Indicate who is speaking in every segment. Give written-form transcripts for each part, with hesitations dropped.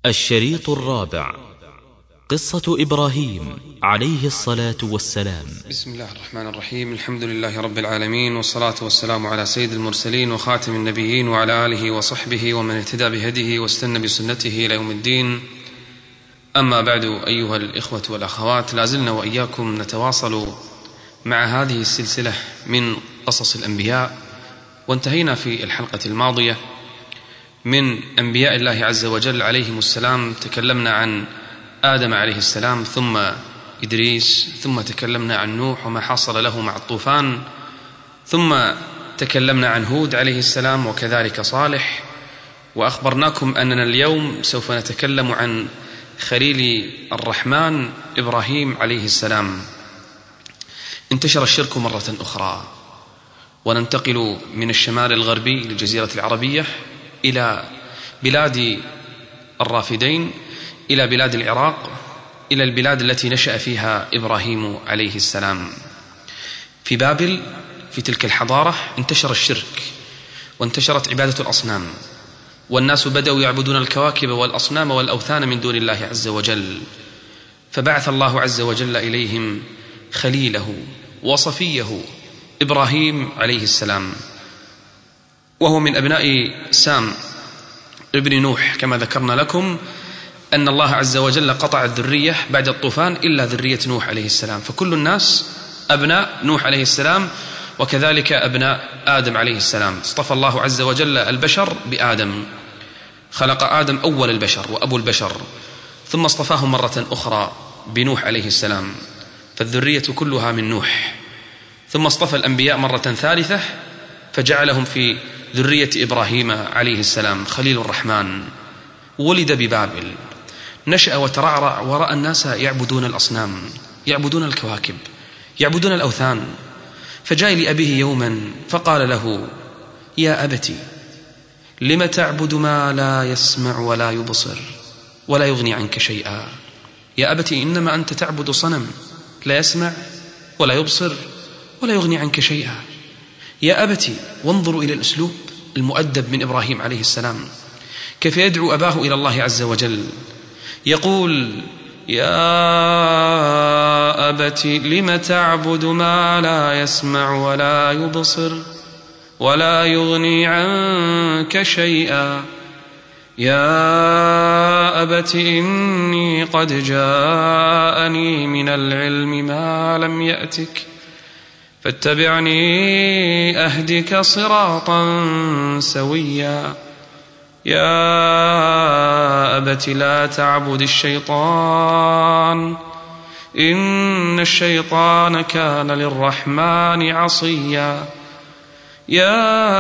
Speaker 1: الشريط الرابع: قصة إبراهيم عليه الصلاة والسلام.
Speaker 2: بسم الله الرحمن الرحيم. الحمد لله رب العالمين، والصلاة والسلام على سيد المرسلين وخاتم النبيين وعلى آله وصحبه ومن اهتدى بهديه واستنى بسنته إلى يوم الدين. أما بعد، أيها الإخوة والأخوات، لازلنا وإياكم نتواصل مع هذه السلسلة من قصص الأنبياء، وانتهينا في الحلقة الماضية من أنبياء الله عز وجل عليهم السلام. تكلمنا عن آدم عليه السلام، ثم إدريس، ثم تكلمنا عن نوح وما حصل له مع الطوفان، ثم تكلمنا عن هود عليه السلام وكذلك صالح، وأخبرناكم أننا اليوم سوف نتكلم عن خليل الرحمن إبراهيم عليه السلام. انتشر الشرك مرة أخرى، وننتقل من الشمال الغربي للجزيرة العربية إلى بلاد الرافدين، إلى بلاد العراق، إلى البلاد التي نشأ فيها إبراهيم عليه السلام. في بابل، في تلك الحضارة، انتشر الشرك وانتشرت عبادة الأصنام، والناس بدأوا يعبدون الكواكب والأصنام والأوثان من دون الله عز وجل. فبعث الله عز وجل إليهم خليله وصفيه إبراهيم عليه السلام، وهو من أبناء سام ابن نوح. كما ذكرنا لكم أن الله عز وجل قطع الذرية بعد الطوفان إلا ذرية نوح عليه السلام، فكل الناس أبناء نوح عليه السلام، وكذلك أبناء آدم عليه السلام. اصطفى الله عز وجل البشر بآدم، خلق آدم أول البشر وأبو البشر، ثم اصطفاه مرة أخرى بنوح عليه السلام، فالذرية كلها من نوح. ثم اصطفى الأنبياء مرة ثالثة فجعلهم في ذرية إبراهيم عليه السلام خليل الرحمن. ولد ببابل، نشأ وترعرع ورأى الناس يعبدون الأصنام، يعبدون الكواكب، يعبدون الأوثان، فجاء لأبيه يوما فقال له: يا أبتي، لم تعبد ما لا يسمع ولا يبصر ولا يغني عنك شيئا؟ يا أبتي، إنما أنت تعبد صنم لا يسمع ولا يبصر ولا يغني عنك شيئا. يا أبتي، وانظروا إلى الأسلوب المؤدب من إبراهيم عليه السلام، كيف يدعو أباه إلى الله عز وجل. يقول: يا أبتي، لم تعبد ما لا يسمع ولا يبصر ولا يغني عنك شيئا؟ يا أبت، إني قد جاءني من العلم ما لم يأتك، فاتبعني أهدك صراطا سويا. يا أبت، لا تعبد الشيطان، إن الشيطان كان للرحمن عصيا. يا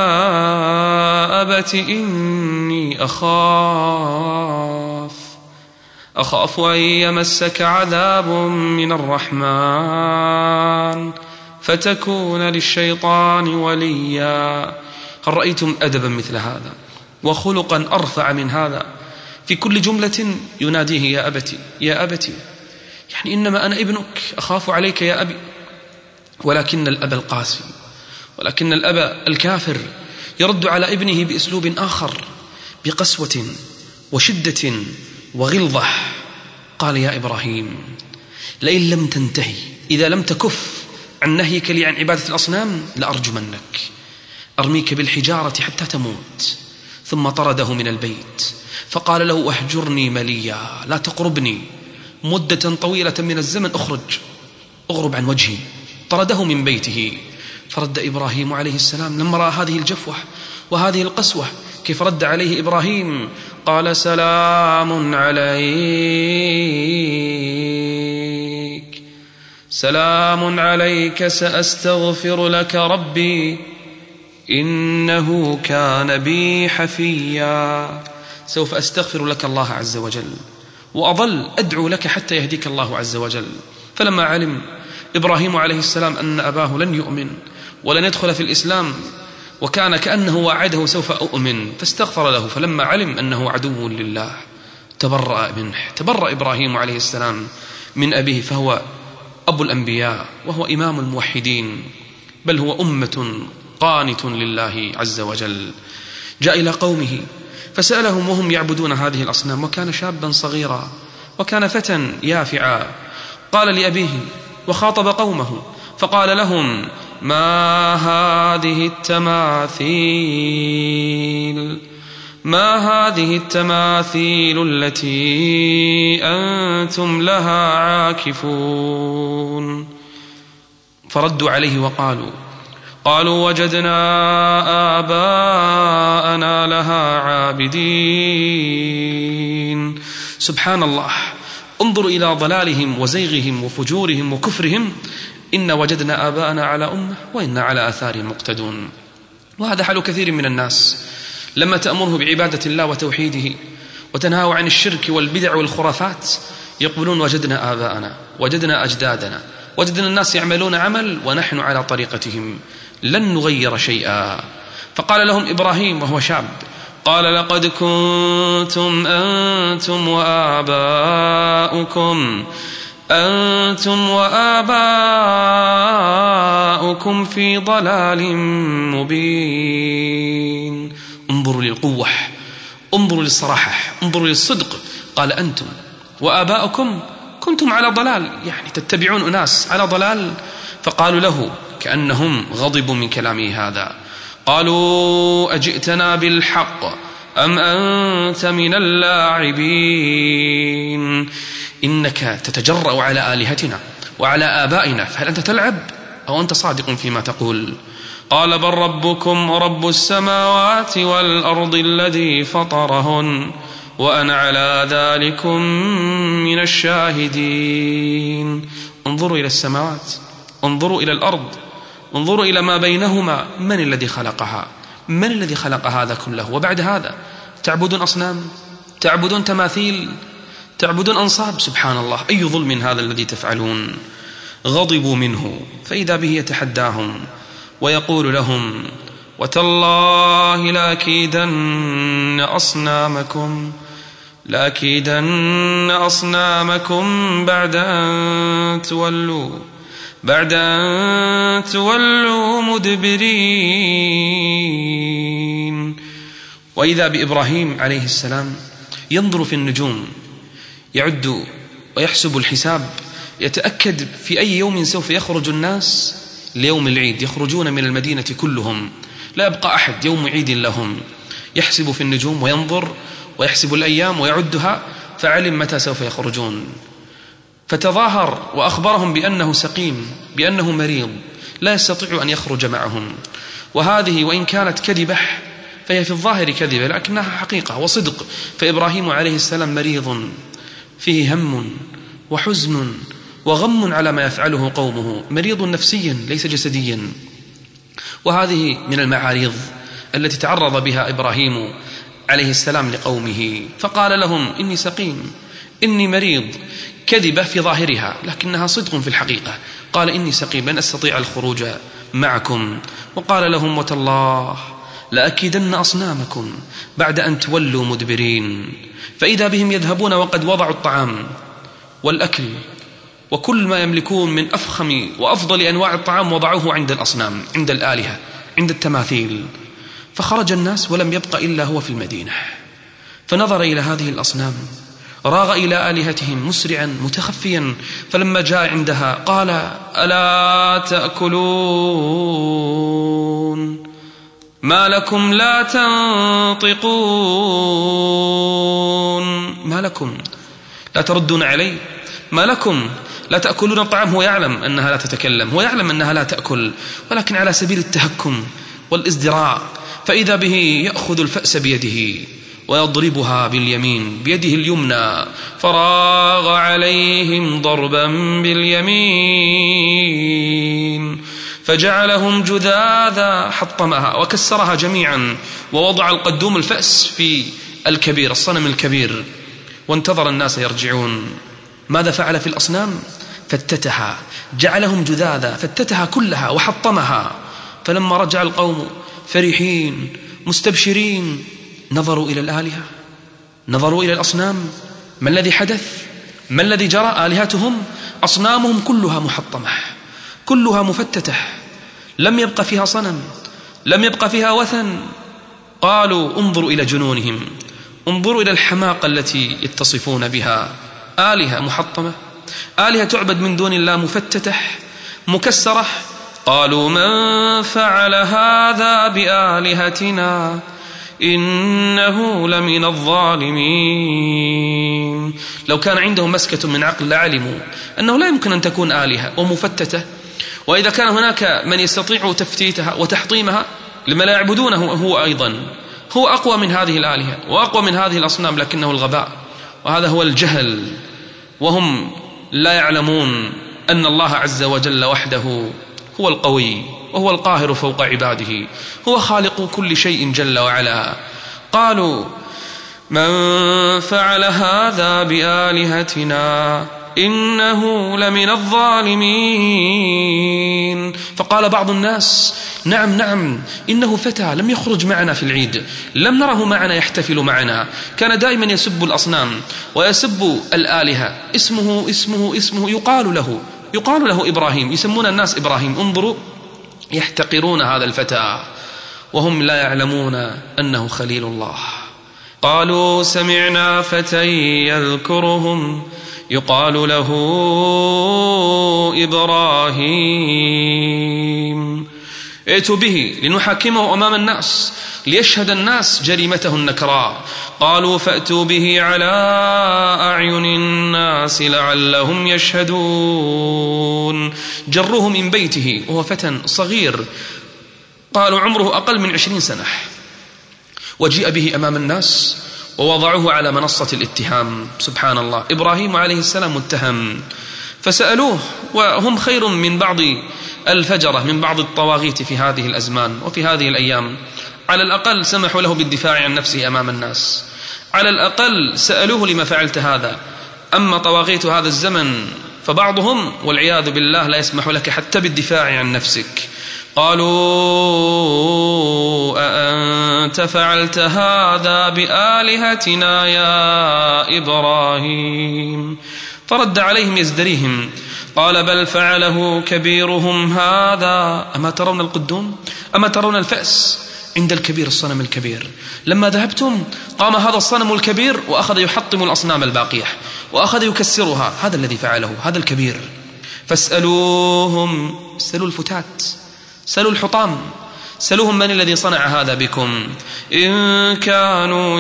Speaker 2: أبت، إني أخاف أن يمسك عذاب من الرحمن فتكون للشيطان وليا. هل رأيتم أدبا مثل هذا وخلقا أرفع من هذا؟ في كل جملة يناديه: يا أبتي، يا أبتي، يعني إنما أنا ابنك، أخاف عليك يا أبي. ولكن الأب القاسي، ولكن الأب الكافر يرد على ابنه بأسلوب آخر، بقسوة وشدة وغلظة. قال: يا إبراهيم، لئن لم تنتهي، إذا لم تكف عن نهيك لي عن عبادة الأصنام لأرجمنك، أرميك بالحجارة حتى تموت. ثم طرده من البيت، فقال له: اهجرني مليا، لا تقربني مدة طويلة من الزمن، اغرب عن وجهي. طرده من بيته. فرد إبراهيم عليه السلام لما رأى هذه الجفوة وهذه القسوة، كيف رد عليه إبراهيم؟ قال: سلام عليك، سلام عليك، سأستغفر لك ربي إنه كان بي حفيا. سوف أستغفر لك الله عز وجل، وأظل أدعو لك حتى يهديك الله عز وجل. فلما علم إبراهيم عليه السلام أن أباه لن يؤمن ولن يدخل في الإسلام، وكان كأنه وعده سوف أؤمن، فاستغفر له. فلما علم أنه عدو لله تبرأ منه. تبرأ إبراهيم عليه السلام من أبيه، فهو أبو الأنبياء وهو إمام الموحدين، بل هو أمة قانت لله عز وجل. جاء إلى قومه فسألهم وهم يعبدون هذه الأصنام، وكان شابا صغيرا وكان فتى يافعا. قال لأبيه وخاطب قومه فقال لهم: ما هذه التماثيل التي أنتم لها عاكفون؟ فردوا عليه قالوا وجدنا آباءنا لها عابدين. سبحان الله، انظروا إلى ضلالهم وزيغهم وفجورهم وكفرهم. إن وجدنا آباءنا على أمة وإنا على آثارهم مقتدون. وهذا حال كثير من الناس، لما تأمره بعبادة الله وتوحيده وتنهاه عن الشرك والبدع والخرافات يقولون وجدنا آباءنا، وجدنا أجدادنا، وجدنا الناس يعملون عمل ونحن على طريقتهم لن نغير شيئا. فقال لهم إبراهيم وهو شاب، قال: لقد كنتم أنتم وآباؤكم في ضلال مبين. انظروا للقوة، انظروا للصراحة، انظروا للصدق. قال: أنتم وآباؤكم كنتم على ضلال، يعني تتبعون أناس على ضلال. فقالوا له كأنهم غضبوا من كلامه هذا، قالوا: أجئتنا بالحق أم أنت من اللاعبين؟ إنك تتجرأ على آلهتنا وعلى آبائنا، فهل أنت تلعب أو أنت صادق فيما تقول؟ قال: بل ربكم رب السماوات والأرض الذي فطرهن وأنا على ذلكم من الشاهدين. انظروا إلى السماوات، انظروا إلى الأرض، انظروا إلى ما بينهما. من الذي خلقها؟ من الذي خلق هذا كله؟ وبعد هذا تعبدون أصنام، تعبدون تماثيل، تعبدون أنصاب. سبحان الله، أي ظلم هذا الذي تفعلون. غضبوا منه، فإذا به يتحداهم ويقول لهم: وتالله لأكيدن أصنامكم بعد أن تولوا مدبرين. وإذا بإبراهيم عليه السلام ينظر في النجوم، يعد ويحسب الحساب، يتأكد في أي يوم سوف يخرج الناس ليوم العيد، يخرجون من المدينة كلهم، لا يبقى أحد، يوم عيد لهم. يحسب في النجوم وينظر ويحسب الأيام ويعدها، فعلم متى سوف يخرجون. فتظاهر وأخبرهم بأنه سقيم، بأنه مريض، لا يستطيع أن يخرج معهم. وهذه وإن كانت كذبة فهي في الظاهر كذبة، لكنها حقيقة وصدق. فإبراهيم عليه السلام مريض، فيه هم وحزن وغم على ما يفعله قومه، مريض نفسيا ليس جسديا. وهذه من المعارض التي تعرض بها إبراهيم عليه السلام لقومه، فقال لهم: إني سقيم، إني مريض. كذبة في ظاهرها لكنها صدق في الحقيقة. قال: إني سقيم، لن أستطيع الخروج معكم. وقال لهم: وتالله لأكيدن أصنامكم بعد أن تولوا مدبرين. فإذا بهم يذهبون وقد وضعوا الطعام والأكل وكل ما يملكون من أفخم وأفضل أنواع الطعام وضعوه عند الأصنام، عند الآلهة، عند التماثيل. فخرج الناس ولم يبق إلا هو في المدينة، فنظر إلى هذه الأصنام، راغ إلى آلهتهم مسرعا متخفيا. فلما جاء عندها قال: ألا تأكلون؟ ما لكم لا تنطقون؟ ما لكم لا تردون علي؟ ما لكم لا تأكلون الطعام؟ هو يعلم أنها لا تتكلم، هو يعلم أنها لا تأكل، ولكن على سبيل التهكم والازدراء. فإذا به يأخذ الفأس بيده ويضربها باليمين بيده اليمنى، فراغ عليهم ضربا باليمين فجعلهم جذاذا، حطمها وكسرها جميعا، ووضع القدوم الفأس في الكبير، الصنم الكبير، وانتظر الناس يرجعون. ماذا فعل في الأصنام؟ فتتها، جعلهم جذاذا، فتتها كلها وحطمها. فلما رجع القوم فرحين مستبشرين نظروا إلى الآلهة، نظروا إلى الأصنام. ما الذي حدث؟ ما الذي جرى؟ آلهتهم، أصنامهم كلها محطمة، كلها مفتتة، لم يبق فيها صنم، لم يبق فيها وثن. قالوا: انظروا إلى جنونهم، انظروا إلى الحماقة التي يتصفون بها. آلهة محطمة، آلهة تعبد من دون الله، مفتتة مكسرة. قالوا من فعل هذا بآلهتنا إنه لمن الظالمين. لو كان عندهم مسكة من عقل لعلموا أنه لا يمكن أن تكون آلهة ومفتتة، وإذا كان هناك من يستطيع تفتيتها وتحطيمها لما لا يعبدونه هو أيضا، هو أقوى من هذه الآلهة وأقوى من هذه الأصنام، لكنه الغباء، وهذا هو الجهل. وهم لا يعلمون أن الله عز وجل وحده هو القوي وهو القاهر فوق عباده، هو خالق كل شيء جل وعلا. قالوا من فعل هذا بآلهتنا إنه لمن الظالمين. فقال بعض الناس نعم إنه فتى لم يخرج معنا في العيد، لم نره معنا يحتفل معنا، كان دائما يسب الأصنام ويسب الآلهة، اسمه يقال له إبراهيم، يسمون الناس إبراهيم. انظروا يحتقرون هذا الفتى وهم لا يعلمون أنه خليل الله. قالوا سمعنا فتى يذكرهم يقال له إبراهيم، ائتوا به لنحاكمه أمام الناس ليشهد الناس جريمته النكراء. قالوا فأتوا به على أعين الناس لعلهم يشهدون. جروه من بيته وهو فتى صغير، قالوا عمره أقل من 20 سنة، وجيء به أمام الناس ووضعوه على منصة الاتهام. سبحان الله، إبراهيم عليه السلام متهم، فسألوه، وهم خير من بعض الفجرة، من بعض الطواغيت في هذه الأزمان وفي هذه الأيام. على الأقل سمحوا له بالدفاع عن نفسه أمام الناس، على الأقل سألوه لما فعلت هذا. أما طواغيت هذا الزمن فبعضهم والعياذ بالله لا يسمح لك حتى بالدفاع عن نفسك. قالوا أأنت فعلت هذا بآلهتنا يا إبراهيم؟ فرد عليهم يزدريهم قال بل فعله كبيرهم هذا. أما ترون القدوم؟ أما ترون الفأس عند الكبير، الصنم الكبير؟ لما ذهبتم قام هذا الصنم الكبير وأخذ يحطم الأصنام الباقية وأخذ يكسرها، هذا الذي فعله، هذا الكبير. فاسألوهم، اسألوا الفتات، سألوا الحطام، سألوهم من الذي صنع هذا بكم إن كانوا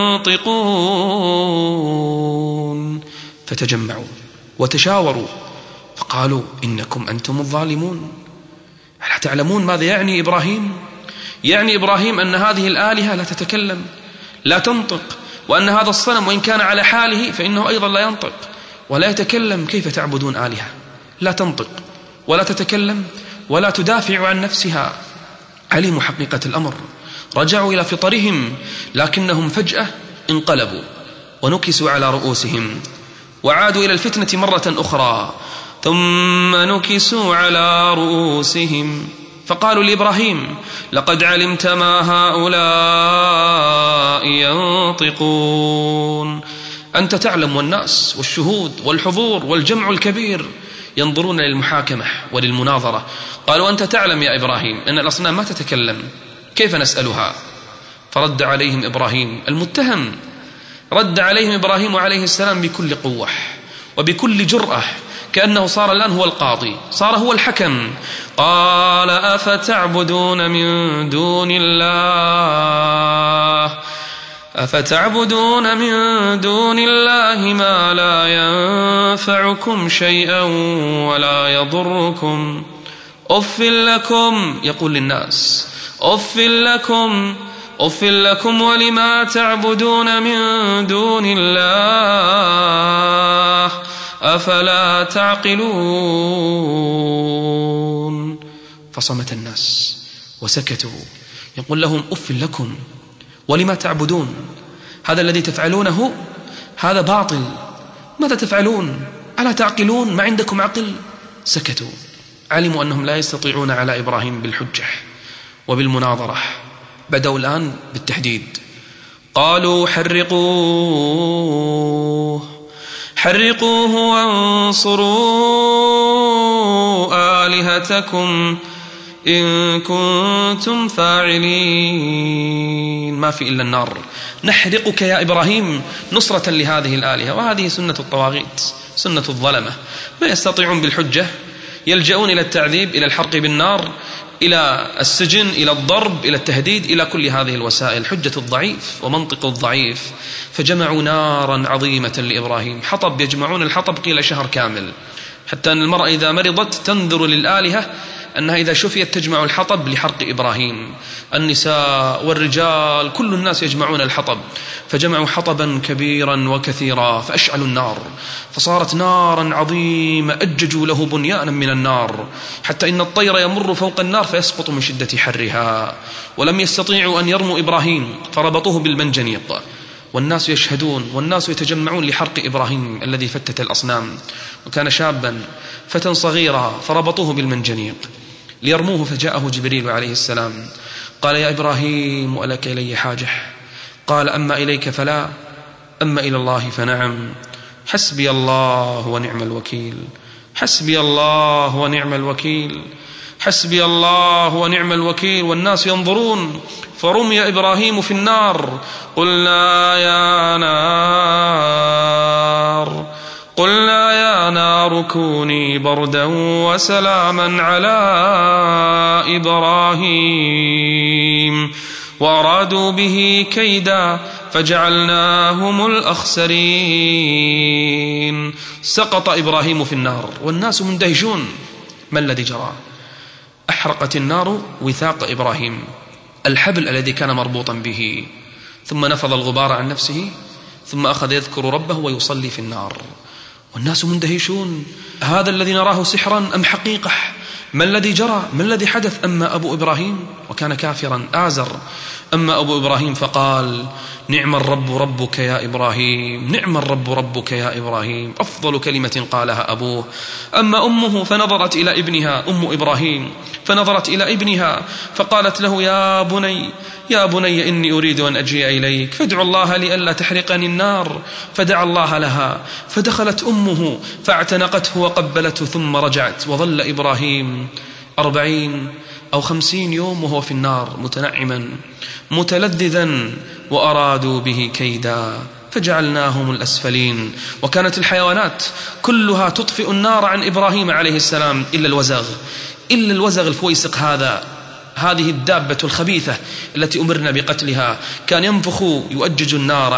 Speaker 2: ينطقون. فتجمعوا وتشاوروا فقالوا إنكم أنتم الظالمون. ألا تعلمون ماذا يعني إبراهيم؟ يعني إبراهيم أن هذه الآلهة لا تتكلم لا تنطق، وأن هذا الصنم وإن كان على حاله فإنه أيضا لا ينطق ولا يتكلم. كيف تعبدون آلهة لا تنطق ولا تتكلم ولا تدافع عن نفسها؟ علموا حقيقة الأمر، رجعوا إلى فطرهم، لكنهم فجأة انقلبوا ونكسوا على رؤوسهم وعادوا إلى الفتنة مرة أخرى، ثم نكسوا على رؤوسهم فقالوا لإبراهيم لقد علمت ما هؤلاء ينطقون. أنت تعلم، والناس والشهود والحضور والجمع الكبير ينظرون للمحاكمة وللمناظرة. قالوا أنت تعلم يا إبراهيم أن الأصنام ما تتكلم، كيف نسألها؟ فرد عليهم إبراهيم المتهم، رد عليهم إبراهيم عليه السلام بكل قوة وبكل جرأة، كأنه صار الآن هو القاضي، صار هو الحكم. قال أفتعبدون من دون الله ما لا ينفعكم شيئا ولا يضركم؟ أف لكم، يقول للناس أف لكم ولما تعبدون من دون الله أفلا تعقلون؟ فصمت الناس وسكتوا. يقول لهم أف لكم ولما تعبدون؟ هذا الذي تفعلونه هذا باطل، ماذا تفعلون؟ ألا تعقلون؟ ما عندكم عقل؟ سكتوا، علموا أنهم لا يستطيعون على إبراهيم بالحجة وبالمناظرة. بدأوا الآن بالتحديد. قالوا حرقوه وانصروا آلهتكم إن كنتم فاعلين. ما في إلا النار، نحرقك يا إبراهيم نصرة لهذه الآلهة. وهذه سنة الطواغيت، سنة الظلمة، ما يستطيعون بالحجة يلجؤون إلى التعذيب، إلى الحرق بالنار، إلى السجن، إلى الضرب، إلى التهديد، إلى كل هذه الوسائل. حجة الضعيف ومنطق الضعيف. فجمعوا نارا عظيمة لإبراهيم، حطب، يجمعون الحطب قيل شهر كامل، حتى أن المرأة إذا مرضت تنذر للآلهة أنها إذا شفيت تجمع الحطب لحرق إبراهيم. النساء والرجال كل الناس يجمعون الحطب، فجمعوا حطبا كبيرا وكثيرا فأشعلوا النار، فصارت نارا عظيمة، أججوا له بنيانا من النار، حتى إن الطير يمر فوق النار فيسقط من شدة حرها. ولم يستطيعوا أن يرموا إبراهيم فربطوه بالمنجنيق، والناس يشهدون والناس يتجمعون لحرق إبراهيم الذي فتت الأصنام، وكان شابا فتى صغيرا، فربطوه بالمنجنيق ليرموه. فجاءه جبريل عليه السلام قال: يا إبراهيم ألك إلي حاجة؟ قال: أما إليك فلا، أما إلى الله فنعم. حسبي الله ونعم الوكيل، حسبي الله ونعم الوكيل، حسبي الله ونعم الوكيل. والناس ينظرون، فرمي إبراهيم في النار. قلنا يا نار كوني بردا وسلاما على إبراهيم وأرادوا به كيدا فجعلناهم الأخسرين. سقط إبراهيم في النار والناس مندهشون. ما الذي جرى؟ أحرقت النار وثاق إبراهيم، الحبل الذي كان مربوطا به، ثم نفض الغبار عن نفسه، ثم أخذ يذكر ربه ويصلي في النار، والناس مندهشون. هذا الذي نراه سحرا أم حقيقة؟ ما الذي جرى؟ ما الذي حدث؟ أما أبو إبراهيم، وكان كافرا آزر، أما أبو إبراهيم فقال: نعم الرب ربك يا إبراهيم، نعم الرب ربك يا إبراهيم، أفضل كلمة قالها أبوه. أما أمه فنظرت إلى ابنها، أم إبراهيم فنظرت إلى ابنها فقالت له: يا بني إني أريد أن أجيء إليك فادع الله لي ألا تحرقني النار. فدعا الله لها، فدخلت أمه فاعتنقته وقبلته، ثم رجعت. وظل إبراهيم 40 أو 50 يوم وهو في النار متنعما متلذذا، وأرادوا به كيدا فجعلناهم الأسفلين. وكانت الحيوانات كلها تطفئ النار عن إبراهيم عليه السلام إلا الوزغ الفويسق، هذه الدابة الخبيثة التي أمرنا بقتلها، كان ينفخ يؤجج النار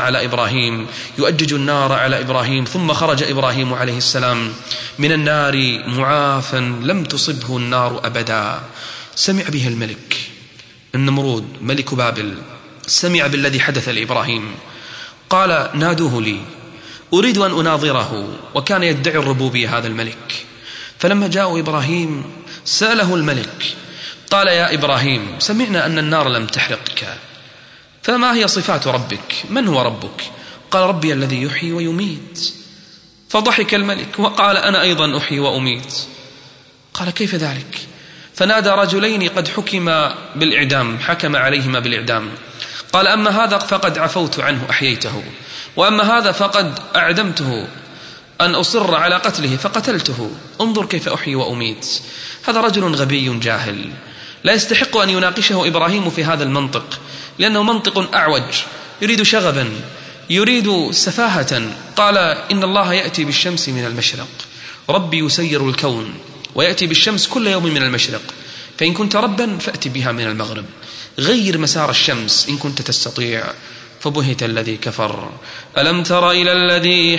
Speaker 2: على إبراهيم. ثم خرج إبراهيم عليه السلام من النار معافا لم تصبه النار أبدا. سمع به الملك النمرود ملك بابل، سمع بالذي حدث لإبراهيم، قال: نادوه لي أريد أن أناظره. وكان يدعي الربوبية هذا الملك. فلما جاء إبراهيم سأله الملك، قال: يا إبراهيم، سمعنا أن النار لم تحرقك، فما هي صفات ربك؟ من هو ربك؟ قال: ربي الذي يحيي ويميت. فضحك الملك وقال: أنا أيضا أحيي وأميت. قال: كيف ذلك؟ فنادى رجلين قد حكم عليهما بالإعدام. قال: أما هذا فقد عفوت عنه أحييته، وأما هذا فقد أعدمته أن أصر على قتله فقتلته. انظر كيف أحيي وأميت. هذا رجل غبي جاهل لا يستحق أن يناقشه إبراهيم في هذا المنطق، لأنه منطق أعوج، يريد شغبا، يريد سفاهة. قال: إن الله يأتي بالشمس من المشرق، ربي يسير الكون ويأتي بالشمس كل يوم من المشرق، فإن كنت ربا فأتي بها من المغرب، غير مسار الشمس إن كنت تستطيع. فبهت الذي كفر. ألم تر إلى الذي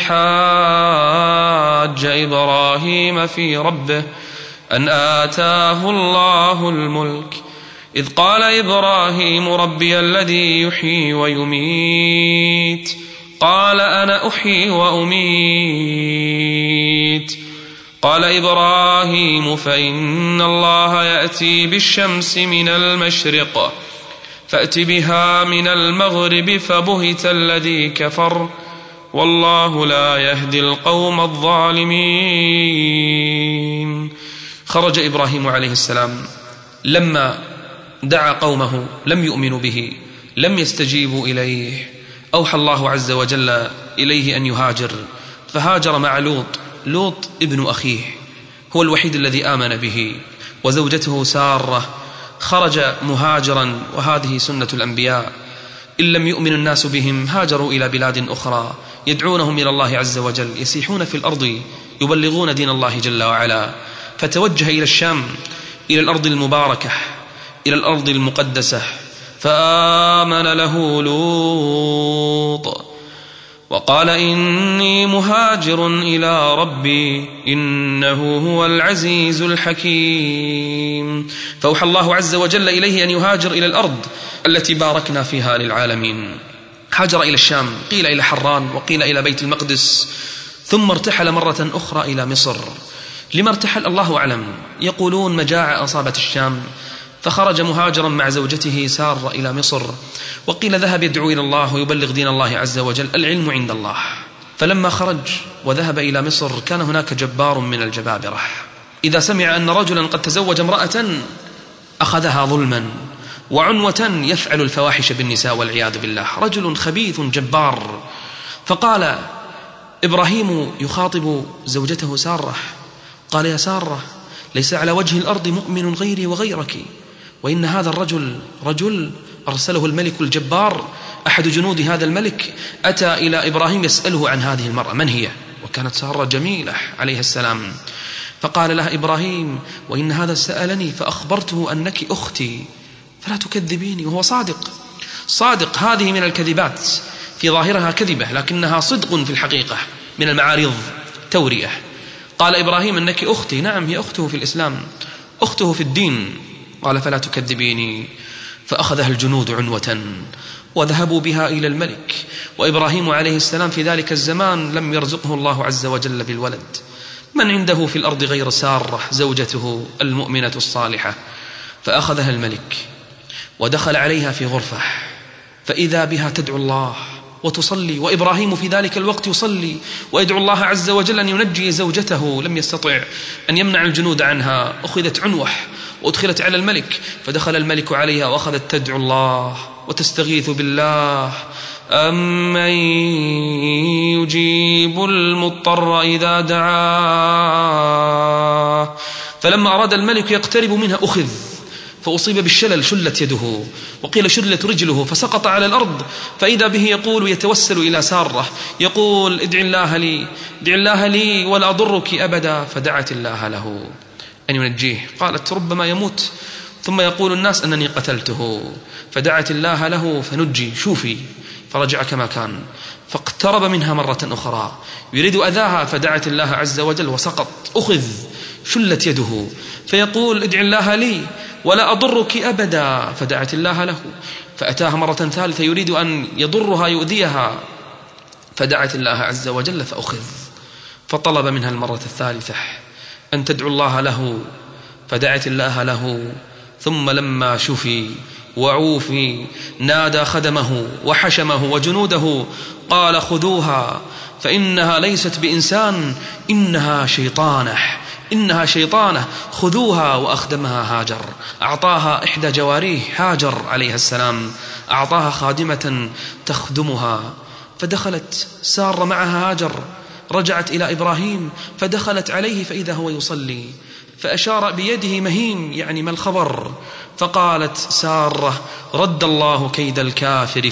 Speaker 2: حاج إبراهيم في ربه أن آتاه الله الملك إذ قال إبراهيم ربي الذي يحيي ويميت قال أنا أحيي وأميت. قال إبراهيم فإن الله يأتي بالشمس من المشرق فأت بها من المغرب فبهت الذي كفر والله لا يهدي القوم الظالمين. خرج إبراهيم عليه السلام لما دعا قومه لم يؤمنوا به، لم يستجيبوا إليه، أوحى الله عز وجل إليه أن يهاجر، فهاجر مع لوط ابن أخيه، هو الوحيد الذي آمن به، وزوجته سارة. خرج مهاجرا، وهذه سنة الأنبياء، إن لم يؤمن الناس بهم هاجروا إلى بلاد أخرى يدعونهم إلى الله عز وجل، يسيحون في الأرض يبلغون دين الله جل وعلا. فتوجه إلى الشام، إلى الأرض المباركة، إلى الأرض المقدسة، فآمن له لوط وقال إني مهاجر إلى ربي إنه هو العزيز الحكيم. فأوحى الله عز وجل إليه أن يهاجر إلى الأرض التي باركنا فيها للعالمين. هاجر إلى الشام، قيل إلى حران وقيل إلى بيت المقدس، ثم ارتحل مرة أخرى إلى مصر. لما ارتحل الله أعلم، يقولون مجاعة أصابت الشام فخرج مهاجرا مع زوجته سارة إلى مصر، وقيل ذهب يدعو إلى الله ويبلغ دين الله عز وجل، العلم عند الله. فلما خرج وذهب إلى مصر كان هناك جبار من الجبابرة إذا سمع أن رجلا قد تزوج امرأة أخذها ظلما وعنوة يفعل الفواحش بالنساء والعياذ بالله، رجل خبيث جبار. فقال إبراهيم يخاطب زوجته سارة، قال يا سارة ليس على وجه الأرض مؤمن غيري وغيرك، وإن هذا الرجل رجل أرسله الملك الجبار، أحد جنود هذا الملك أتى إلى إبراهيم يسأله عن هذه المرأة من هي، وكانت سارة جميلة عليه السلام. فقال لها إبراهيم وإن هذا سألني فأخبرته أنك أختي فلا تكذبيني، وهو صادق. هذه من الكذبات في ظاهرها كذبة لكنها صدق في الحقيقة، من المعارض تورية. قال إبراهيم أنك أختي، نعم هي أخته في الإسلام، أخته في الدين. قال فلا تكذبيني. فأخذها الجنود عنوة وذهبوا بها إلى الملك، وإبراهيم عليه السلام في ذلك الزمان لم يرزقه الله عز وجل بالولد. من عنده في الأرض غير سارة زوجته المؤمنة الصالحة؟ فأخذها الملك ودخل عليها في غرفة، فإذا بها تدعو الله وتصلي، وإبراهيم في ذلك الوقت يصلي ويدعو الله عز وجل أن ينجي زوجته، لم يستطع أن يمنع الجنود عنها. أخذت عنوة وأدخلت على الملك، فدخل الملك عليها وأخذت تدعو الله وتستغيث بالله: أمن يجيب المضطر إذا دعاه. فلما أراد الملك يقترب منها أخذ فأصيب بالشلل، شلت يده، وقيل شلت رجله فسقط على الأرض. فإذا به يقول يتوسل إلى سارة يقول: ادع الله لي ولا أضرك أبدا. فدعت الله له أن ينجيه. قالت: ربما يموت ثم يقول الناس أنني قتلته. فدعت الله له فنجي، شوفي. فرجع كما كان، فاقترب منها مرة أخرى يريد أذاها، فدعت الله عز وجل وسقط، أخذ، شلت يده، فيقول: ادع الله لي ولا أضرك أبدا. فدعت الله له، فأتاها مرة ثالثة يريد أن يضرها يؤذيها، فدعت الله عز وجل فأخذ. فطلب منها المرة الثالثة أن تدعو الله له، فدعت الله له. ثم لما شفي وعوفي نادى خدمه وحشمه وجنوده قال: خذوها فإنها ليست بإنسان، إنها شيطانة، خذوها. وأخدمها هاجر، أعطاها إحدى جواريه هاجر عليها السلام، أعطاها خادمة تخدمها. فدخلت سارة معها هاجر، رجعت إلى إبراهيم فدخلت عليه فإذا هو يصلي، فأشار بيده مهين، يعني ما الخبر؟ فقالت سارة: رد الله كيد الكافر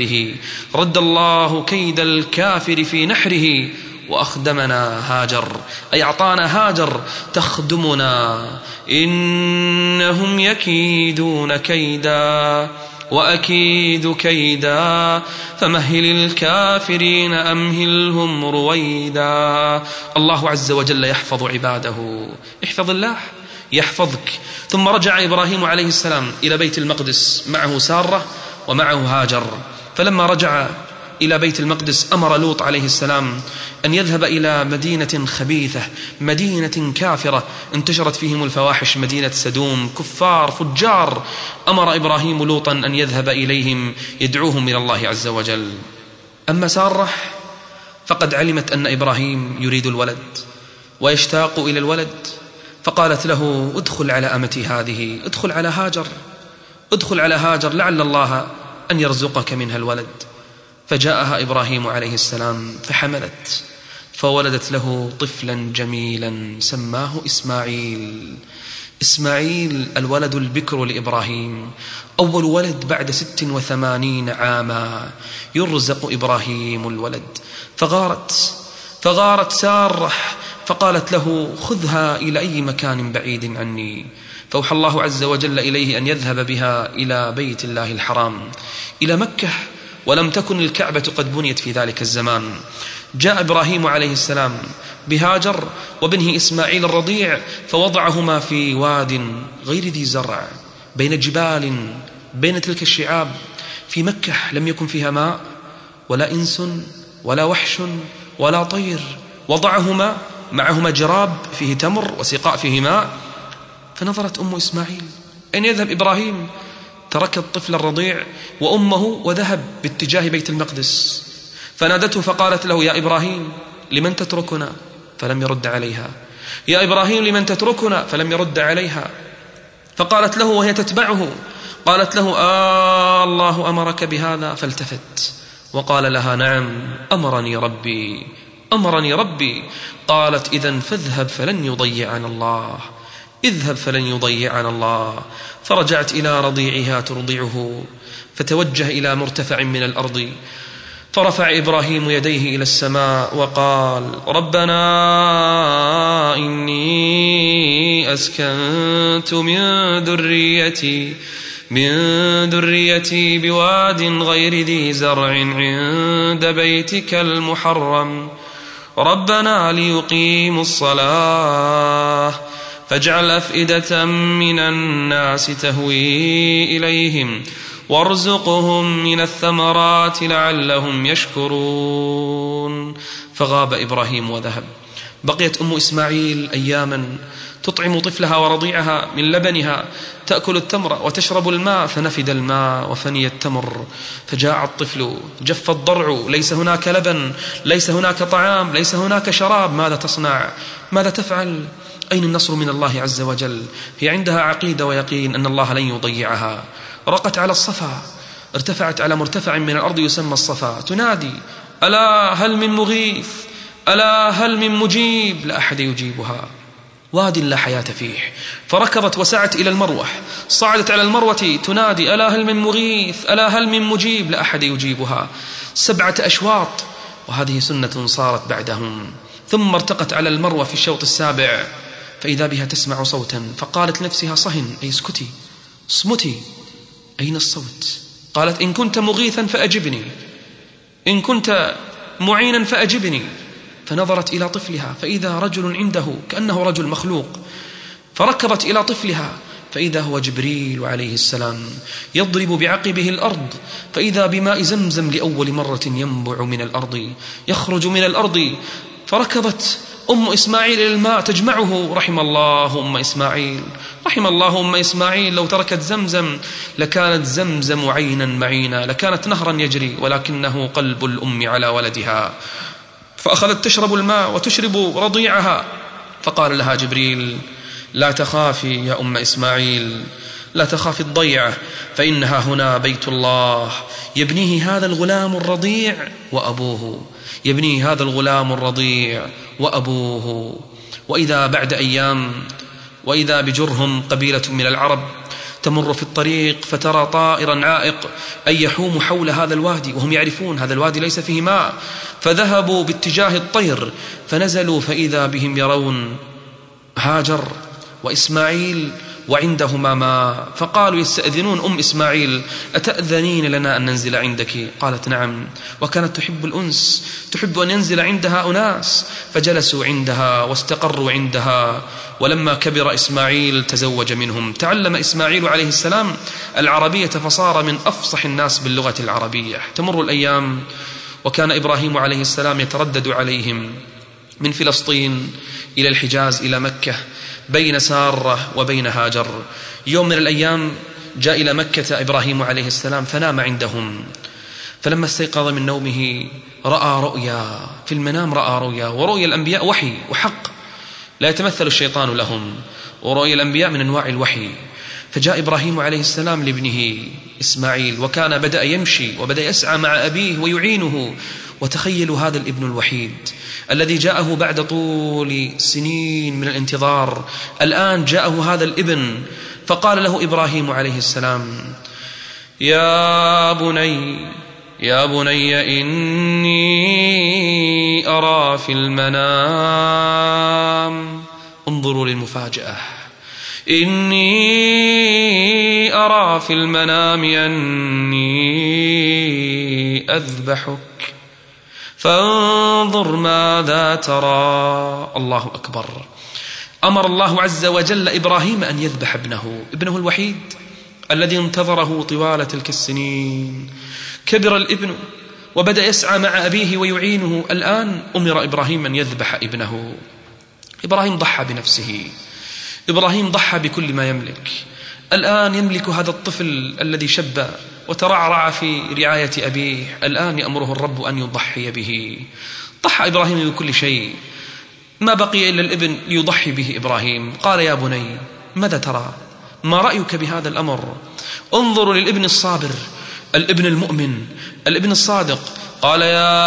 Speaker 2: في نحره وأخدمنا هاجر، أي أعطانا هاجر تخدمنا. إنهم يكيدون كيدا وأكيد كيدا فمهل الكافرين أمهلهم رويدا. الله عز وجل يحفظ عباده، احفظ الله يحفظك. ثم رجع إبراهيم عليه السلام إلى بيت المقدس معه سارة ومعه هاجر. فلما رجع إلى بيت المقدس أمر لوط عليه السلام أن يذهب إلى مدينة خبيثة، مدينة كافرة انتشرت فيهم الفواحش، مدينة سدوم، كفار فجار. أمر إبراهيم لوطا أن يذهب إليهم يدعوهم إلى الله عز وجل. أما سارة فقد علمت أن إبراهيم يريد الولد ويشتاق إلى الولد، فقالت له: ادخل على أمتي هذه، ادخل على هاجر لعل الله أن يرزقك منها الولد. فجاءها إبراهيم عليه السلام فولدت له طفلا جميلا سماه إسماعيل. إسماعيل الولد البكر لإبراهيم، أول ولد بعد 86 عاما يرزق إبراهيم الولد. فغارت سارة فقالت له: خذها إلى أي مكان بعيد عني. فأوحى الله عز وجل إليه أن يذهب بها إلى بيت الله الحرام، إلى مكة، ولم تكن الكعبة قد بنيت في ذلك الزمان. جاء إبراهيم عليه السلام بهاجر وابنه إسماعيل الرضيع، فوضعهما في واد غير ذي زرع بين جبال، بين تلك الشعاب في مكة. لم يكن فيها ماء ولا إنس ولا وحش ولا طير. وضعهما معهما جراب فيه تمر وسقاء فيه ماء. فنظرت أم إسماعيل: أين يذهب إبراهيم؟ ترك الطفل الرضيع وأمه وذهب باتجاه بيت المقدس. فنادته فقالت له: يا إبراهيم لمن تتركنا؟ فلم يرد عليها. يا إبراهيم لمن تتركنا؟ فلم يرد عليها. فقالت له وهي تتبعه، قالت له: الله أمرك بهذا؟ فالتفت وقال لها: نعم، أمرني ربي. قالت: إذن فاذهب فلن يضيعنا الله، اذهب فلن يضيعنا الله. فرجعت إلى رضيعها ترضعه، فتوجه إلى مرتفع من الأرض، فرفع إبراهيم يديه إلى السماء وقال: ربنا إني أسكنت من ذريتي بواد غير ذي زرع عند بيتك المحرم، ربنا ليقيموا الصلاة فاجعل أفئدة من الناس تهوي إليهم وارزقهم من الثمرات لعلهم يشكرون. فغاب إبراهيم وذهب. بقيت أم إسماعيل أياما تطعم طفلها ورضيعها من لبنها، تأكل التمر وتشرب الماء، فنفد الماء وفني التمر. فجاء الطفل، جف الضرع، ليس هناك لبن، ليس هناك طعام، ليس هناك شراب. ماذا تصنع؟ ماذا تفعل؟ أين النصر من الله عز وجل؟ هي عندها عقيدة ويقين أن الله لن يضيعها. رقت على الصفا، ارتفعت على مرتفع من الأرض يسمى الصفا، تنادي: ألا هل من مغيث؟ ألا هل من مجيب؟ لا أحد يجيبها. واد لا حياة فيه. فركضت وسعت إلى المروة، صعدت على المروة تنادي: ألا هل من مغيث؟ ألا هل من مجيب؟ لا أحد يجيبها. 7 أشواط، وهذه سنة صارت بعدهم. ثم ارتقت على المروة في الشوط السابع، فإذا بها تسمع صوتا، فقالت لنفسها: صهن، أي اسكتي، اصمتي، أين الصوت؟ قالت: إن كنت مغيثا فأجبني، إن كنت معينا فأجبني. فنظرت إلى طفلها فإذا رجل عنده كأنه رجل مخلوق، فركضت إلى طفلها فإذا هو جبريل عليه السلام يضرب بعقبه الأرض، فإذا بماء زمزم لأول مرة ينبع من الأرض، يخرج من الأرض. فركضت أم إسماعيل إلى الماء تجمعه. رحم الله أم إسماعيل، رحم الله أم إسماعيل. لو تركت زمزم لكانت زمزم عينا معينا، لكانت نهرا يجري، ولكنه قلب الأم على ولدها. فأخذت تشرب الماء وتشرب رضيعها. فقال لها جبريل: لا تخافي يا أم إسماعيل، لا تخافي الضيعة، فإنها هنا بيت الله يبنيه هذا الغلام الرضيع وأبوه، يبنيه هذا الغلام الرضيع وأبوه. وإذا بعد أيام وإذا بجرهم قبيلة من العرب تمر في الطريق، فترى طائرا عائق أي يحوم حول هذا الوادي، وهم يعرفون هذا الوادي ليس فيه ماء. فذهبوا باتجاه الطير، فنزلوا فإذا بهم يرون هاجر وإسماعيل وعندهما ماء. فقالوا يستأذنون أم إسماعيل: أتأذنين لنا أن ننزل عندك؟ قالت: نعم. وكانت تحب الأنس، تحب أن ينزل عندها أناس. فجلسوا عندها واستقروا عندها. ولما كبر إسماعيل تزوج منهم. تعلم إسماعيل عليه السلام العربية، فصار من أفصح الناس باللغة العربية. تمر الأيام، وكان إبراهيم عليه السلام يتردد عليهم من فلسطين إلى الحجاز إلى مكة، بين سارة وبين هاجر. يوم من الأيام جاء إلى مكة إبراهيم عليه السلام فنام عندهم. فلما استيقظ من نومه رأى رؤيا، في المنام رأى رؤيا، ورؤيا الأنبياء وحي وحق، لا يتمثل الشيطان لهم، ورؤيا الأنبياء من أنواع الوحي. فجاء إبراهيم عليه السلام لابنه إسماعيل، وكان بدأ يمشي وبدأ يسعى مع أبيه ويعينه وتخيلوا هذا الابن الوحيد الذي جاءه بعد طول سنين من الانتظار، الآن جاءه هذا الابن، فقال له إبراهيم عليه السلام: يا بني إني أرى في المنام، انظروا للمفاجأة، إني أرى في المنام أني أذبحك فانظر ماذا ترى. الله أكبر. أمر الله عز وجل إبراهيم أن يذبح ابنه الوحيد الذي انتظره طوال تلك السنين. كبر الابن وبدأ يسعى مع أبيه ويعينه، الآن أمر إبراهيم أن يذبح ابنه. إبراهيم ضحى بنفسه، إبراهيم ضحى بكل ما يملك. الآن يملك هذا الطفل الذي شب وترعرع في رعاية أبيه، الآن يأمره الرب أن يضحي به. ضحى إبراهيم بكل شيء، ما بقي إلا الابن ليضحي به إبراهيم. قال: يا بني ماذا ترى؟ ما رأيك بهذا الأمر؟ انظروا للابن الصابر، الابن المؤمن، الابن الصادق. قال: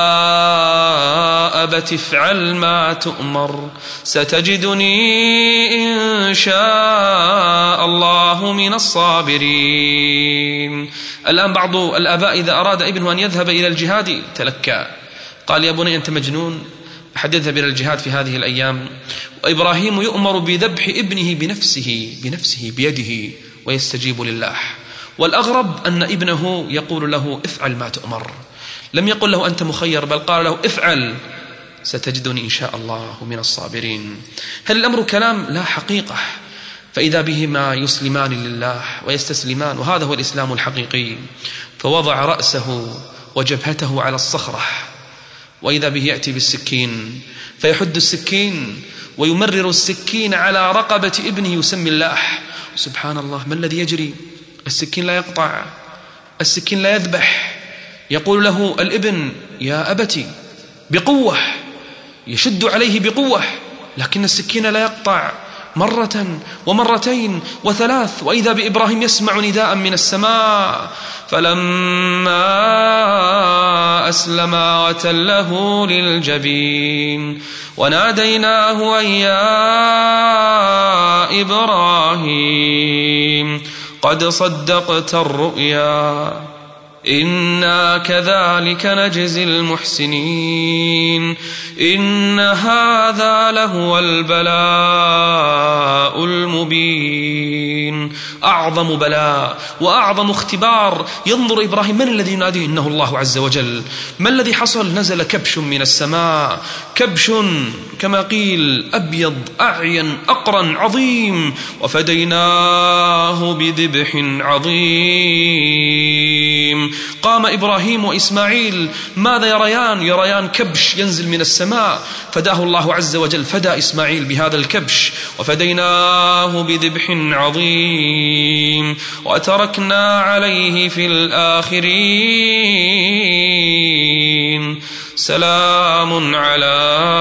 Speaker 2: يا أبت افعل ما تؤمر ستجدني إن شاء الله من الصابرين. الآن بعض الآباء إذا أراد ابنه أن يذهب إلى الجهاد تلكى، قال: يا بني أنت مجنون، أحد يذهب إلى الجهاد في هذه الأيام؟ وإبراهيم يؤمر بذبح ابنه بنفسه بيده ويستجيب لله. والأغرب أن ابنه يقول له: افعل ما تؤمر، لم يقل له أنت مخير، بل قال له: افعل ستجدني إن شاء الله من الصابرين. هل الأمر كلام؟ لا، حقيقة. فإذا بهما يسلمان لله ويستسلمان، وهذا هو الإسلام الحقيقي. فوضع رأسه وجبهته على الصخرة، وإذا به يأتي بالسكين فيحد السكين ويمرر السكين على رقبة ابنه يسمي الله. سبحان الله، ما الذي يجري؟ السكين لا يقطع، السكين لا يذبح. يقول له الابن: يا أبتي، بقوة، يشد عليه بقوة، لكن السكين لا يقطع. مرة ومرتين وثلاث، وإذا بإبراهيم يسمع نداء من السماء: فلما أسلما وتله للجبين وناديناه أن يا إبراهيم قد صدقت الرؤيا إنا كذلك نجزي المحسنين إن هذا لهو البلاء المبين. أعظم بلاء وأعظم اختبار. ينظر إبراهيم، من الذي يناديه؟ إنه الله عز وجل. ما الذي حصل؟ نزل كبش من السماء، كبش كما قيل أبيض أعين أقرن عظيم، وفديناه بذبح عظيم. قام إبراهيم وإسماعيل ماذا يريان؟ يريان كبش ينزل من السماء، فداه الله عز وجل، فدى إسماعيل بهذا الكبش، وفديناه بذبح عظيم وتركنا عليه في الآخرين سلام على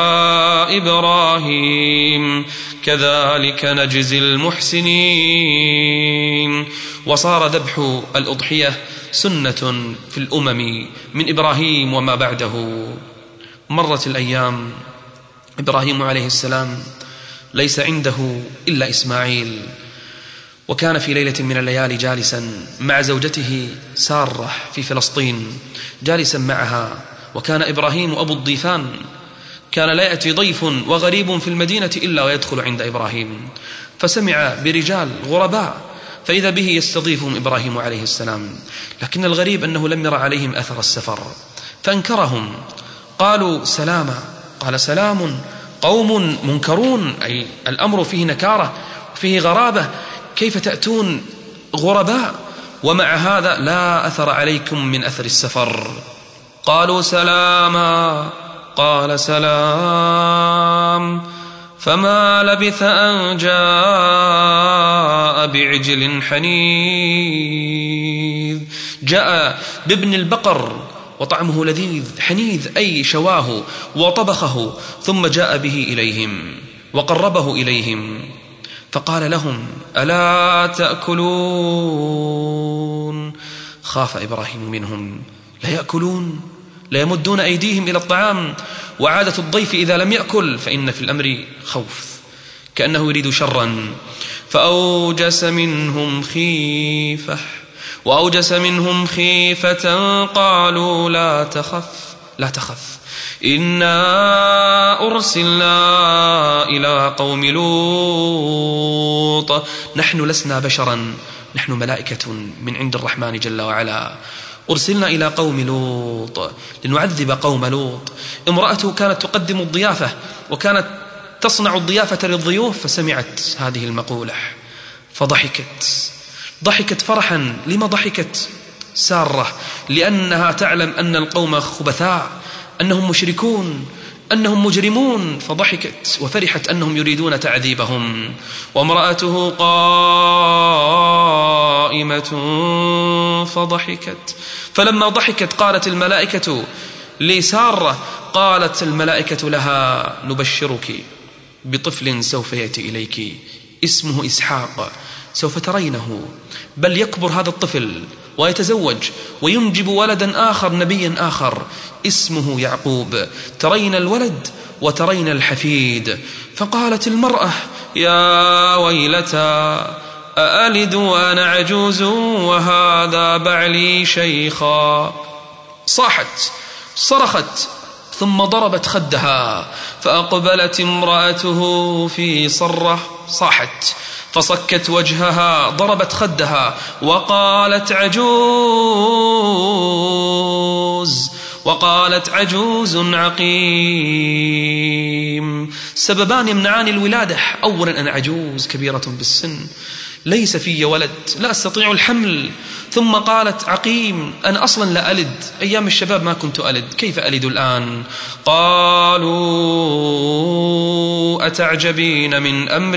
Speaker 2: إبراهيم كذلك نجزي المحسنين. وصار ذبح الأضحية سنة في الأمم من إبراهيم وما بعده. مرت الأيام، إبراهيم عليه السلام ليس عنده إلا إسماعيل، وكان في ليلة من الليالي جالسا مع زوجته سارة في فلسطين، جالسا معها، وكان إبراهيم أبو الضيفان، كان لا يأتي ضيف وغريب في المدينة إلا ويدخل عند إبراهيم، فسمع برجال غرباء فإذا به يستضيفهم إبراهيم عليه السلام، لكن الغريب أنه لم يرى عليهم أثر السفر فأنكرهم، قالوا سلاما، قال سلام قوم منكرون، أي الأمر فيه نكارة فيه غرابة، كيف تأتون غرباء ومع هذا لا أثر عليكم من أثر السفر؟ قالوا سلاما، قال سلام، فما لبث أن جاء بعجل حنيذ، جاء بابن البقر وطعمه لذيذ حنيذ أي شواه وطبخه، ثم جاء به إليهم وقربه إليهم، فقال لهم ألا تأكلون؟ خاف إبراهيم منهم، لا يأكلون؟ ليمدون أيديهم إلى الطعام، وعادة الضيف إذا لم يأكل فإن في الأمر خوف، كأنه يريد شرا. فأوجس منهم خيفة قالوا لا تخف إنا أرسلنا إلى قوم لوط. نحن لسنا بشرا، نحن ملائكة من عند الرحمن جل وعلا، أرسلنا إلى قوم لوط لنعذب قوم لوط. امرأته كانت تقدم الضيافة وكانت تصنع الضيافة للضيوف، فسمعت هذه المقولة ضحكت فرحا. لما ضحكت سارة؟ لأنها تعلم أن القوم خبثاء، أنهم مشركون، أنهم مجرمون، فضحكت وفرحت أنهم يريدون تعذيبهم. وامرأته قائمة فضحكت، فلما ضحكت قالت الملائكة لسارة، قالت الملائكة لها نبشرك بطفل سوف يأتي إليك اسمه إسحاق، سوف ترينه، بل يكبر هذا الطفل ويتزوج وينجب ولدا آخر، نبيا آخر اسمه يعقوب، ترين الولد وترين الحفيد. فقالت المرأة يا ويلتى أألد وأنا عجوز وهذا بعلي شيخا. صرخت ثم ضربت خدها، فأقبلت امرأته في صرة، صاحت فصكت وجهها، ضربت خدها وقالت عجوز عقيم. سببان يمنعان الولادة: أولا أنا عجوز كبيرة بالسن، ليس في ولد، لا أستطيع الحمل. ثم قالت عقيم، أنا أصلا لا ألد، أيام الشباب ما كنت ألد، كيف ألد الآن؟ قالوا أتعجبين من أمر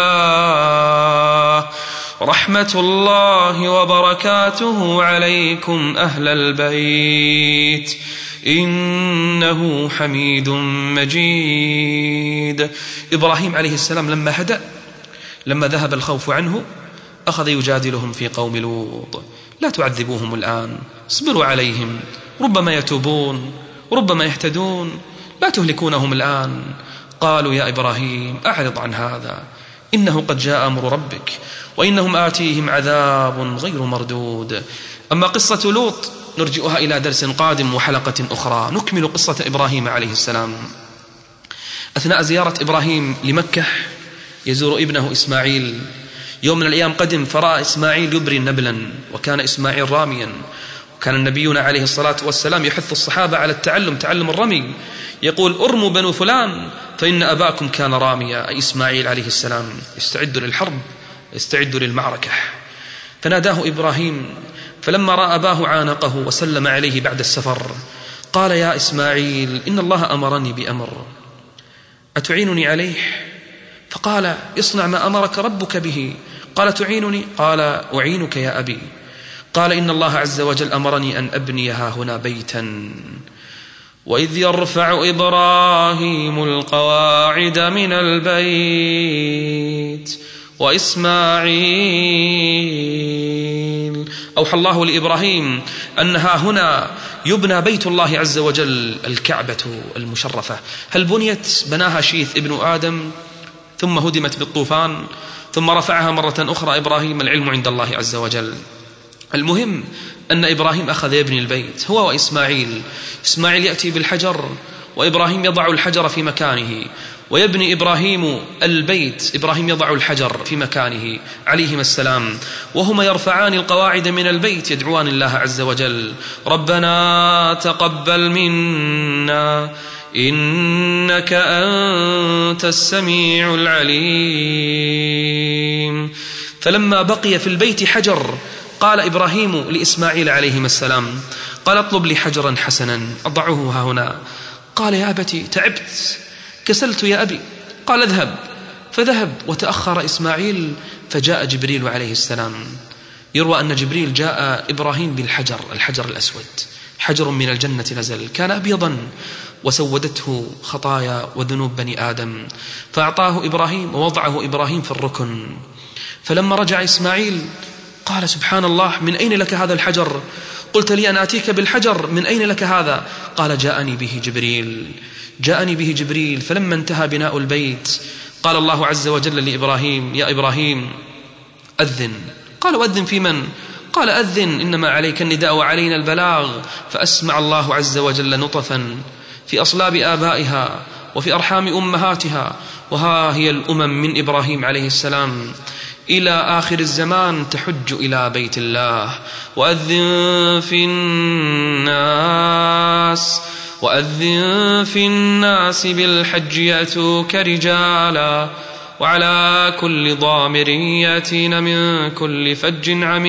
Speaker 2: الله، رحمة الله وبركاته عليكم أهل البيت إنه حميد مجيد. إبراهيم عليه السلام لما هدأ، لما ذهب الخوف عنه، أخذ يجادلهم في قوم لوط: لا تعذبوهم الآن، اصبروا عليهم، ربما يتوبون، ربما يهتدون، لا تهلكونهم الآن. قالوا يا إبراهيم أعرض عن هذا، إنه قد جاء أمر ربك وإنهم آتيهم عذاب غير مردود. أما قصة لوط نرجئها إلى درس قادم وحلقة أخرى، نكمل قصة إبراهيم عليه السلام. أثناء زيارة إبراهيم لمكة يزور ابنه إسماعيل، يوم من الأيام قدم فرأى إسماعيل يبري نبلا، وكان إسماعيل راميا، وكان النبيون عليه الصلاة والسلام يحث الصحابة على تعلم الرمي، يقول ارموا بنو فلان فإن أباكم كان راميا، أي إسماعيل عليه السلام، استعدوا للحرب، استعدوا للمعركة. فناداه إبراهيم، فلما رأى أباه عانقه وسلم عليه بعد السفر، قال يا إسماعيل إن الله أمرني بأمر أتعينني عليه؟ فقال اصنع ما أمرك ربك به. قال تعينني؟ قال أعينك يا أبي. قال إن الله عز وجل أمرني أن أبني هنا بيتا، وإذ يرفع إبراهيم القواعد من البيت وإسماعيل. أوحى الله لإبراهيم أنها هنا يبنى بيت الله عز وجل، الكعبة المشرفة. هل بنيت؟ بناها شيث ابن آدم، ثم هدمت بالطوفان، ثم رفعها مرة أخرى إبراهيم، العلم عند الله عز وجل. المهم أن إبراهيم أخذ يبني البيت هو وإسماعيل. إسماعيل يأتي بالحجر وإبراهيم يضع الحجر في مكانه، ويبني إبراهيم البيت، إبراهيم يضع الحجر في مكانه عليهما السلام، وهما يرفعان القواعد من البيت، يدعوان الله عز وجل: ربنا تقبل منا إنك أنت السميع العليم. فلما بقي في البيت حجر، قال إبراهيم لإسماعيل عليهما السلام: قال اطلب لي حجرا حسنا أضعه هنا. قال يا أبتي تعبت، كسلت يا أبي. قال اذهب. فذهب، وتأخر إسماعيل، فجاء جبريل عليه السلام. يروى أن جبريل جاء إبراهيم بالحجر، الحجر الأسود، حجر من الجنة نزل، كان أبيضا وسودته خطايا وذنوب بني آدم، فأعطاه إبراهيم ووضعه إبراهيم في الركن. فلما رجع إسماعيل قال سبحان الله، من أين لك هذا الحجر؟ قلت لي أنا أتيك بالحجر، من أين لك هذا؟ قال جاءني به جبريل. فلما انتهى بناء البيت قال الله عز وجل لإبراهيم: يا إبراهيم أذن. قال: وأذن في من؟ قال: أذن، إنما عليك النداء وعلينا البلاغ. فأسمع الله عز وجل نطفا في أصلاب آبائها وفي أرحام أمهاتها، وها هي الأمم من إبراهيم عليه السلام إلى آخر الزمان تحج إلى بيت الله. وأذن في الناس بالحج يأتوك رجالا وعلى كل ضامر يأتين من كل فج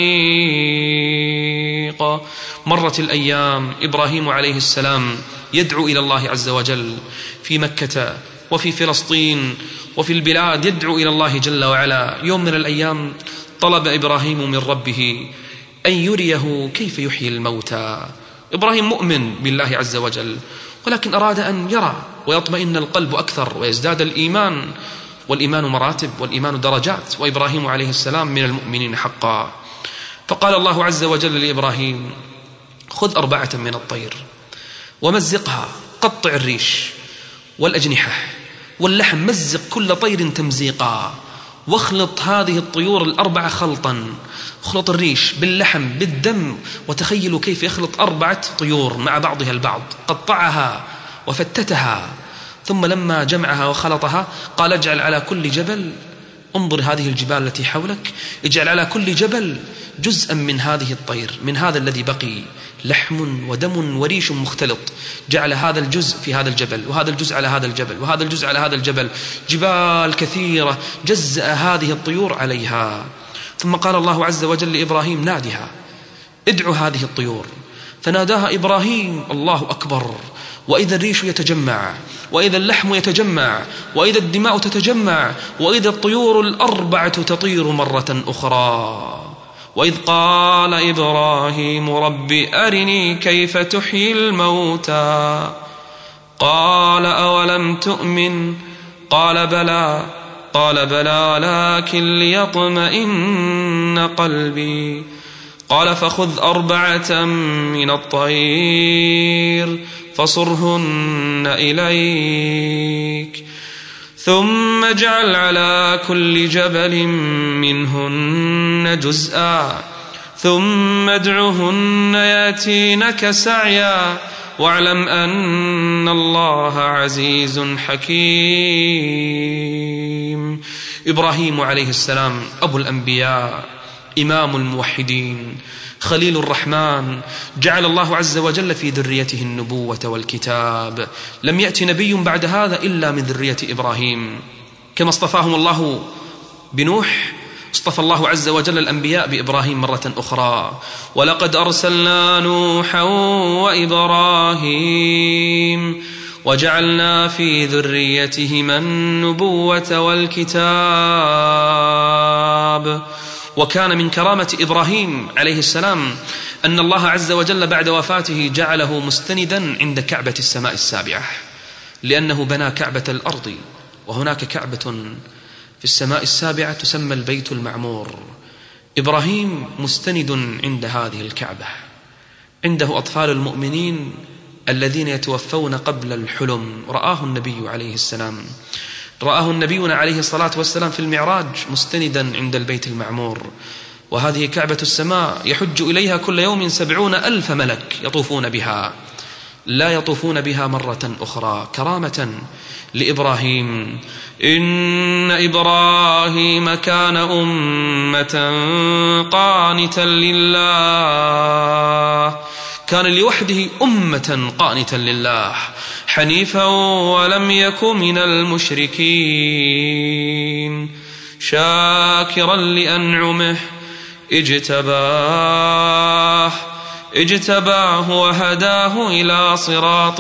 Speaker 2: عميق. مرت الأيام، إبراهيم عليه السلام يدعو إلى الله عز وجل في مكة وفي فلسطين وفي البلاد، يدعو إلى الله جل وعلا. يوم من الأيام طلب إبراهيم من ربه أن يريه كيف يحيي الموتى. إبراهيم مؤمن بالله عز وجل، ولكن أراد أن يرى ويطمئن القلب أكثر ويزداد الإيمان، والإيمان مراتب والإيمان درجات، وإبراهيم عليه السلام من المؤمنين حقا. فقال الله عز وجل لإبراهيم: خذ 4 من الطير ومزقها، قطع الريش والأجنحة واللحم، مزق كل طير تمزيقا، واخلط هذه الطيور 4 خلطا، اخلط الريش باللحم بالدم، وتخيلوا كيف يخلط 4 طيور مع بعضها البعض. قطعها وفتتها، ثم لما جمعها وخلطها قال: اجعل على كل جبل، انظر هذه الجبال التي حولك، اجعل على كل جبل جزءا من هذه الطير، من هذا الذي بقي، لحم ودم وريش مختلط. جعل هذا الجزء في هذا الجبل، وهذا الجزء على هذا الجبل، وهذا الجزء على هذا الجبل، جبال كثيرة جزأ هذه الطيور عليها. ثم قال الله عز وجل لإبراهيم: نادها، ادعو هذه الطيور. فناداها إبراهيم: الله أكبر. وإذا الريش يتجمع، وإذا اللحم يتجمع، وإذا الدماء تتجمع، وإذا الطيور 4 تطير مرة أخرى. وإذ قال إبراهيم: رب أرني كيف تحيي الموتى. قال: أولم تؤمن؟ قال: بلى. قال: بلى لكن ليطمئن قلبي. قال: فخذ 4 من الطير فصرهن إليك، ثم اجعل على كل جبل منهن جزءا، ثم ادعهن يأتينك سعيا، واعلم أن الله عزيز حكيم. إبراهيم عليه السلام أبو الأنبياء، إمام الموحدين، خليل الرحمن، جعل الله عز وجل في ذريته النبوة والكتاب. لم يأتي نبي بعد هذا إلا من ذرية إبراهيم. كما اصطفاهم الله بنوح، اصطفى الله عز وجل الأنبياء بإبراهيم مرة أخرى. ولقد أرسلنا نوحا وإبراهيم وجعلنا في ذريتهما النبوة والكتاب. وكان من كرامة إبراهيم عليه السلام أن الله عز وجل بعد وفاته جعله مستندا عند كعبة السماء السابعة، لأنه بنى كعبة الأرض، وهناك كعبة في السماء السابعة تسمى البيت المعمور. إبراهيم مستند عند هذه الكعبة، عنده أطفال المؤمنين الذين يتوفون قبل الحلم. رآه النبي عليه السلام، رآه نبينا عليه الصلاة والسلام في المعراج مستندا عند البيت المعمور. وهذه كعبة السماء يحج إليها كل يوم 70,000 ملك يطوفون بها، لا يطوفون بها مرة أخرى، كرامة لإبراهيم. إن إبراهيم كان أمة قانتا لله، كان لوحده أمة قانتا لله، حنيفا ولم يك من المشركين، شاكرا لأنعمه اجتباه وهداه إلى صراط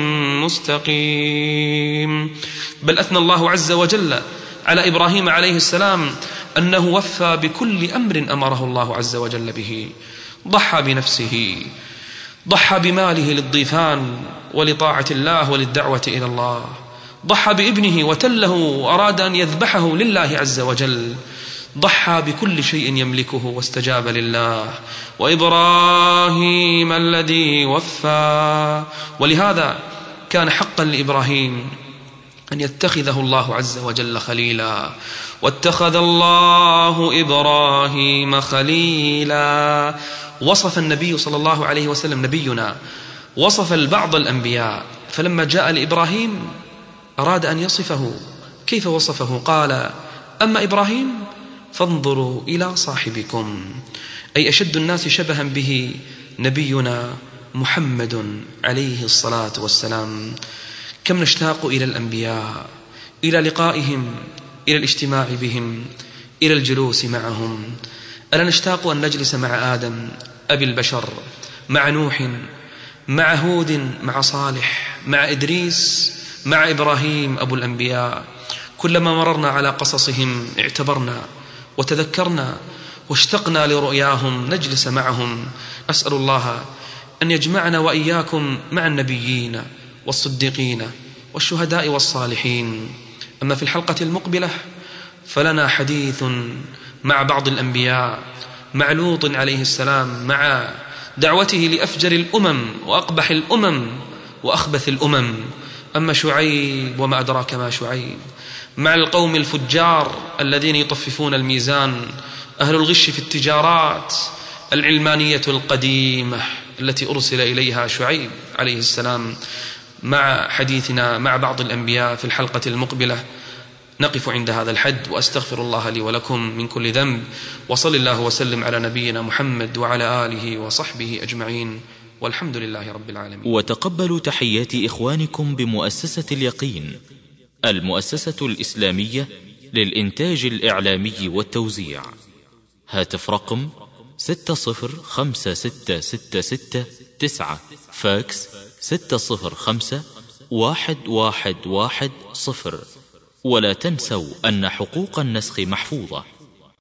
Speaker 2: مستقيم. بل أثنى الله عز وجل على إبراهيم عليه السلام أنه وفى بكل أمر أمره الله عز وجل به. ضحى بنفسه، ضحى بماله للضيفان ولطاعة الله وللدعوة إلى الله، ضحى بابنه وتله وأراد أن يذبحه لله عز وجل، ضحى بكل شيء يملكه واستجاب لله. وإبراهيم الذي وفى. ولهذا كان حقا لإبراهيم أن يتخذه الله عز وجل خليلا. واتخذ الله إبراهيم خليلا. وصف النبي صلى الله عليه وسلم، نبينا، وصف بعض الأنبياء، فلما جاء لإبراهيم أراد أن يصفه. كيف وصفه؟ قال: أما إبراهيم فانظروا إلى صاحبكم، أي أشد الناس شبها به نبينا محمد عليه الصلاة والسلام. كم نشتاق إلى الأنبياء، إلى لقائهم، إلى الاجتماع بهم، إلى الجلوس معهم. ألا نشتاق أن نجلس مع آدم أبي البشر، مع نوح، مع هود، مع صالح، مع إدريس، مع إبراهيم أبو الأنبياء. كلما مررنا على قصصهم اعتبرنا وتذكرنا واشتقنا لرؤياهم، نجلس معهم. أسأل الله أن يجمعنا وإياكم مع النبيين والصديقين والشهداء والصالحين. أما في الحلقة المقبلة فلنا حديث مع بعض الأنبياء، مع لوط عليه السلام، مع دعوته لأفجر الأمم وأقبح الأمم وأخبث الأمم. أما شعيب وما أدراك ما شعيب، مع القوم الفجار الذين يطففون الميزان، أهل الغش في التجارات، العلمانية القديمة التي أرسل إليها شعيب عليه السلام. مع حديثنا مع بعض الأنبياء في الحلقة المقبلة. نقف عند هذا الحد، وأستغفر الله لي ولكم من كل ذنب، وصل الله وسلم على نبينا محمد وعلى آله وصحبه أجمعين، والحمد لله رب العالمين.
Speaker 1: وتقبلوا تحيات إخوانكم بمؤسسة اليقين، المؤسسة الإسلامية للإنتاج الإعلامي والتوزيع. هاتف رقم 605666 فاكس 605-1110. ولا تنسوا أن حقوق النسخ محفوظة.